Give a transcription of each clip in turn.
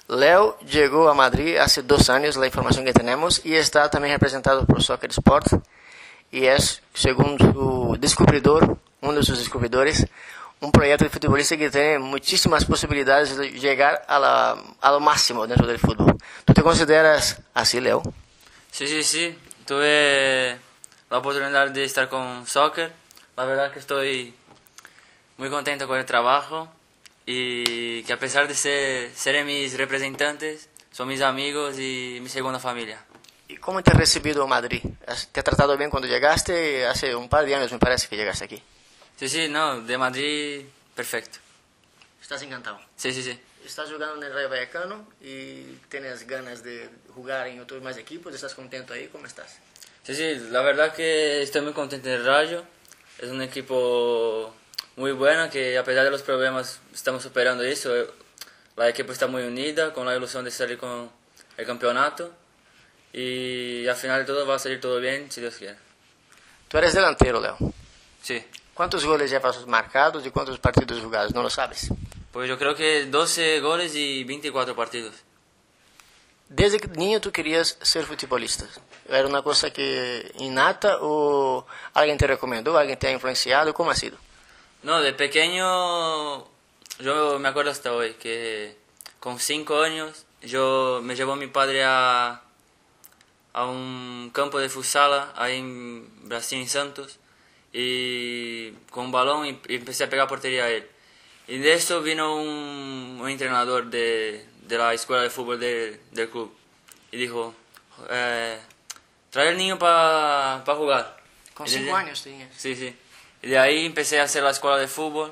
Leo llegó a Madrid hace 2 años, la información que tenemos, y está también representado por Soccer Sport, y es, según su descubridor, uno de sus descubridores, un proyecto de futbolista que tiene muchísimas posibilidades de llegar a lo máximo dentro del fútbol. ¿Tú te consideras así, Leo? Sí, sí, sí. Tuve la oportunidad de estar con soccer. La verdad que estoy muy contento con el trabajo y que a pesar de ser mis representantes, son mis amigos y mi segunda familia. ¿Y cómo te ha recibido Madrid? ¿Te ha tratado bien cuando llegaste? Hace un par de años me parece que llegaste aquí. Sí, sí, no, de Madrid, perfecto. ¿Estás encantado? Sí, sí, sí. Estás jugando en el Rayo Vallecano y tienes ganas de jugar en otros más equipos. ¿Estás contento ahí? ¿Cómo estás? Sí, sí, la verdad que estoy muy contento en el Rayo. Es un equipo muy bueno que a pesar de los problemas estamos superando eso. La equipo está muy unida con la ilusión de salir con el campeonato y al final de todo va a salir todo bien si Dios quiere. Tú eres delantero, Leo. Sí. ¿Cuántos goles llevas marcados y cuántos partidos jugados? ¿No lo sabes? Pues yo creo que 12 goles y 24 partidos. ¿Desde niño tú querías ser futbolista? ¿Era una cosa que innata o alguien te recomendó, alguien te ha influenciado? ¿Cómo ha sido? No, de pequeño yo me acuerdo hasta hoy que con 5 años me llevó mi padre a un campo de futsal ahí en Brasil, en Santos, y con un balón y empecé a pegar portería a él. Y de eso vino un entrenador de la escuela de fútbol del club y dijo, trae al niño para jugar. Con 5 años tenías. Sí, sí. Y de ahí empecé a hacer la escuela de fútbol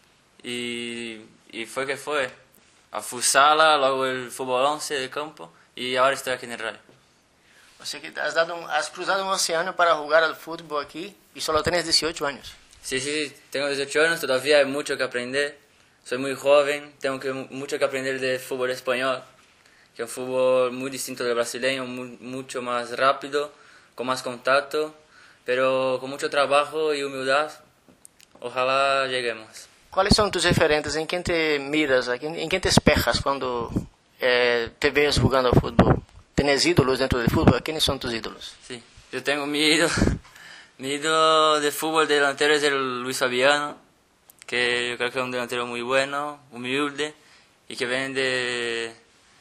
y fue que fue. A futsal, luego el fútbol 11 de campo y ahora estoy aquí en el Rayo. O sea que has cruzado un océano para jugar al fútbol aquí y solo tienes 18 años. Sí, sí, tengo 18 años, todavía hay mucho que aprender. Soy muy joven, tengo mucho que aprender del fútbol español, que es un fútbol muy distinto del brasileño, mucho más rápido, con más contacto, pero con mucho trabajo y humildad, ojalá lleguemos. ¿Cuáles son tus referentes? ¿En quién te miras? ¿En quién te espejas cuando te ves jugando al fútbol? ¿Tienes ídolos dentro del fútbol? ¿Quiénes son tus ídolos? Sí, yo tengo mi ídolo. Mi ídolo de fútbol delantero es el Luis Fabiano, que yo creo que es un delantero muy bueno, humilde, y que viene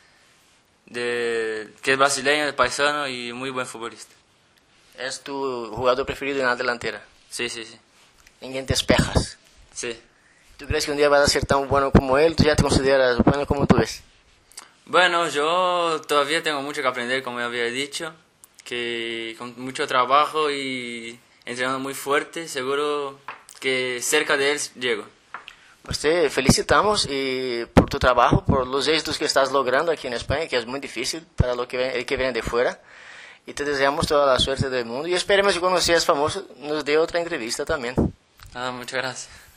que es brasileño, de paisano y muy buen futbolista. ¿Es tu jugador preferido en la delantera? Sí, sí, sí. ¿En quién te espejas? Sí. ¿Tú crees que un día vas a ser tan bueno como él? ¿Tú ya te consideras bueno como tú ves? Bueno, yo todavía tengo mucho que aprender, como ya había dicho, que con mucho trabajo y entrenando muy fuerte, seguro que cerca de él llego. Pues te felicitamos y por tu trabajo, por los éxitos que estás logrando aquí en España, que es muy difícil para el que viene de fuera. Y te deseamos toda la suerte del mundo y esperemos que cuando seas famoso nos dé otra entrevista también. Muchas gracias.